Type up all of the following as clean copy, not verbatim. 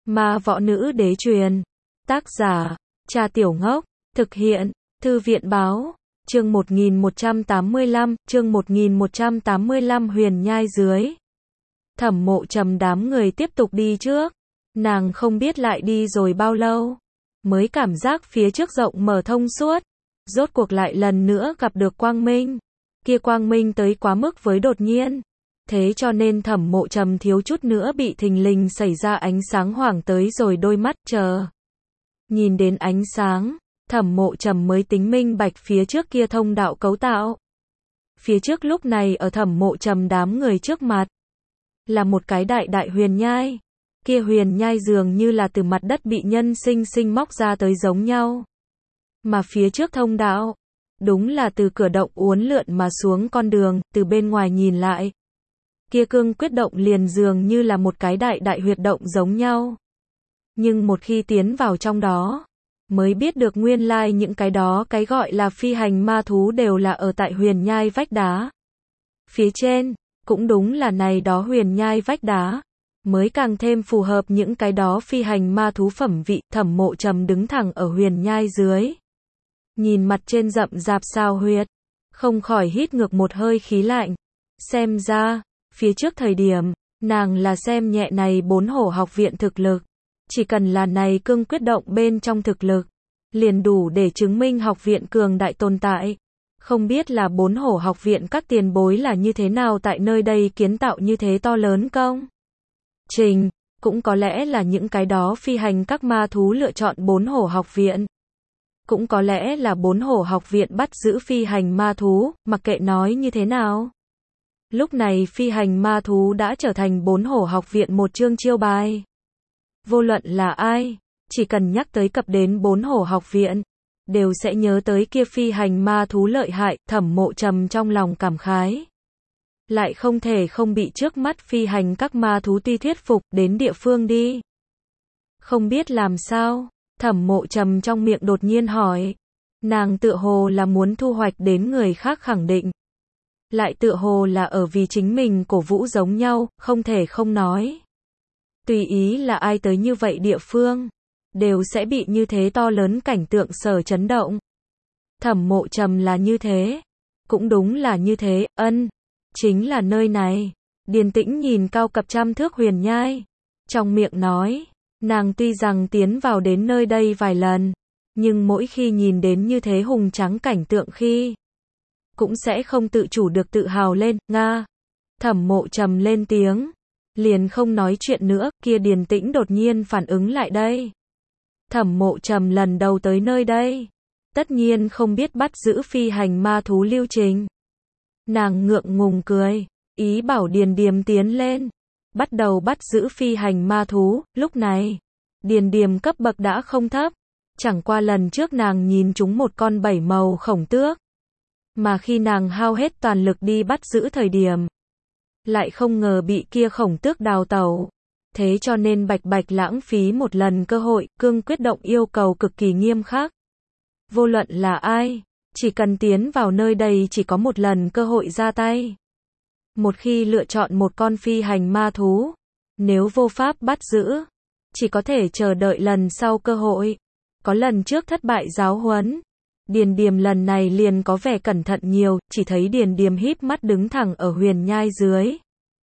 Ma võ nữ đế truyền. Tác giả, Trà Tiểu Ngốc. Thực hiện, Thư viện báo. Chương 1185, chương 1185 Huyền Nhai dưới. Thẩm Mộ Trầm đám người tiếp tục đi trước. Nàng không biết lại đi rồi bao lâu, mới cảm giác phía trước rộng mở thông suốt. Rốt cuộc lại lần nữa gặp được quang minh. Kia quang minh tới quá mức với đột nhiên. Thế cho nên Thẩm Mộ Trầm thiếu chút nữa bị thình lình xảy ra ánh sáng hoảng tới rồi đôi mắt chờ. Nhìn đến ánh sáng, Thẩm Mộ Trầm mới tính minh bạch phía trước kia thông đạo cấu tạo. Phía trước lúc này ở Thẩm Mộ Trầm đám người trước mặt là một cái đại huyền nhai. Kia huyền nhai dường như là từ mặt đất bị nhân sinh sinh móc ra tới giống nhau. Mà phía trước thông đạo, đúng là từ cửa động uốn lượn mà xuống con đường, từ bên ngoài nhìn lại. Kia cương quyết động liền dường như là một cái đại huyệt động giống nhau. Nhưng một khi tiến vào trong đó, mới biết được nguyên lai những cái đó cái gọi là phi hành ma thú đều là ở tại huyền nhai vách đá. Phía trên, cũng đúng là này đó huyền nhai vách đá, mới càng thêm phù hợp những cái đó phi hành ma thú phẩm vị. Thẩm Mộ Trầm đứng thẳng ở huyền nhai dưới. Nhìn mặt trên rậm rạp sao huyệt, không khỏi hít ngược một hơi khí lạnh. Xem ra, phía trước thời điểm, nàng là xem nhẹ này 4 hổ học viện thực lực. Chỉ cần là này cương quyết động bên trong thực lực, liền đủ để chứng minh học viện cường đại tồn tại. Không biết là 4 hổ học viện các tiền bối là như thế nào tại nơi đây kiến tạo như thế to lớn công trình, cũng có lẽ là những cái đó phi hành các ma thú lựa chọn 4 hổ học viện. Cũng có lẽ là 4 hổ học viện bắt giữ phi hành ma thú, mặc kệ nói như thế nào. Lúc này phi hành ma thú đã trở thành 4 hổ học viện một chương chiêu bài. Vô luận là ai, chỉ cần nhắc tới cập đến 4 hổ học viện, đều sẽ nhớ tới kia phi hành ma thú lợi hại. Thẩm Mộ Trầm trong lòng cảm khái. Lại không thể không bị trước mắt phi hành các ma thú tuy thuyết phục đến địa phương đi. Không biết làm sao, Thẩm Mộ Trầm trong miệng đột nhiên hỏi. Nàng tựa hồ là muốn thu hoạch đến người khác khẳng định. Lại tựa hồ là ở vì chính mình cổ vũ giống nhau, không thể không nói. Tùy ý là ai tới như vậy địa phương, đều sẽ bị như thế to lớn cảnh tượng sở chấn động. Thẩm Mộ Trầm là như thế. Cũng đúng là như thế, chính là nơi này. Điền Tĩnh nhìn cao cập trăm thước huyền nhai. Trong miệng nói, nàng tuy rằng tiến vào đến nơi đây vài lần, nhưng mỗi khi nhìn đến như thế hùng tráng cảnh tượng khi, cũng sẽ không tự chủ được tự hào lên. Nga. Thẩm Mộ Trầm lên tiếng. Liền không nói chuyện nữa, kia Điền Tĩnh đột nhiên phản ứng lại đây. Thẩm Mộ Trầm lần đầu tới nơi đây, tất nhiên không biết bắt giữ phi hành ma thú lưu trình. Nàng ngượng ngùng cười, ý bảo Điền Điềm tiến lên, bắt đầu bắt giữ phi hành ma thú. Lúc này, Điền Điềm cấp bậc đã không thấp, chẳng qua lần trước nàng nhìn chúng một con 7 màu khổng tước, mà khi nàng hao hết toàn lực đi bắt giữ thời điểm, lại không ngờ bị kia khổng tước đào tẩu. Thế cho nên bạch lãng phí một lần cơ hội. Cương quyết động yêu cầu cực kỳ nghiêm khắc. Vô luận là ai, chỉ cần tiến vào nơi đây chỉ có một lần cơ hội ra tay. Một khi lựa chọn một con phi hành ma thú, nếu vô pháp bắt giữ, chỉ có thể chờ đợi lần sau cơ hội. Có lần trước thất bại giáo huấn, Điền Điềm lần này liền có vẻ cẩn thận nhiều. Chỉ thấy Điền Điềm híp mắt đứng thẳng ở huyền nhai dưới,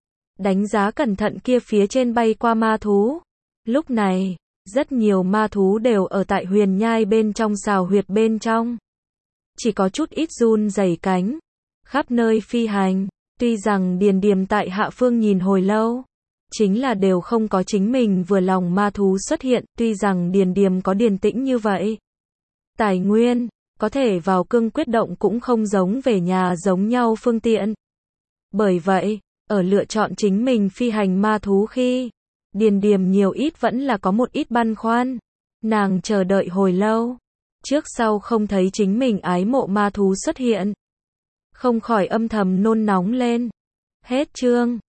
đánh giá cẩn thận kia phía trên bay qua ma thú. Lúc này, rất nhiều ma thú đều ở tại huyền nhai bên trong xào huyệt bên trong. Chỉ có chút ít run rẩy cánh, khắp nơi phi hành. Tuy rằng Điền Điềm tại hạ phương nhìn hồi lâu, chính là đều không có chính mình vừa lòng ma thú xuất hiện. Tuy rằng Điền Điềm có Điền Tĩnh như vậy, tài nguyên, có thể vào cương quyết động cũng không giống về nhà giống nhau phương tiện. Bởi vậy, ở lựa chọn chính mình phi hành ma thú khi, Điền Điềm nhiều ít vẫn là có một ít băn khoăn. Nàng chờ đợi hồi lâu, trước sau không thấy chính mình ái mộ ma thú xuất hiện, không khỏi âm thầm nôn nóng lên. Hết chương.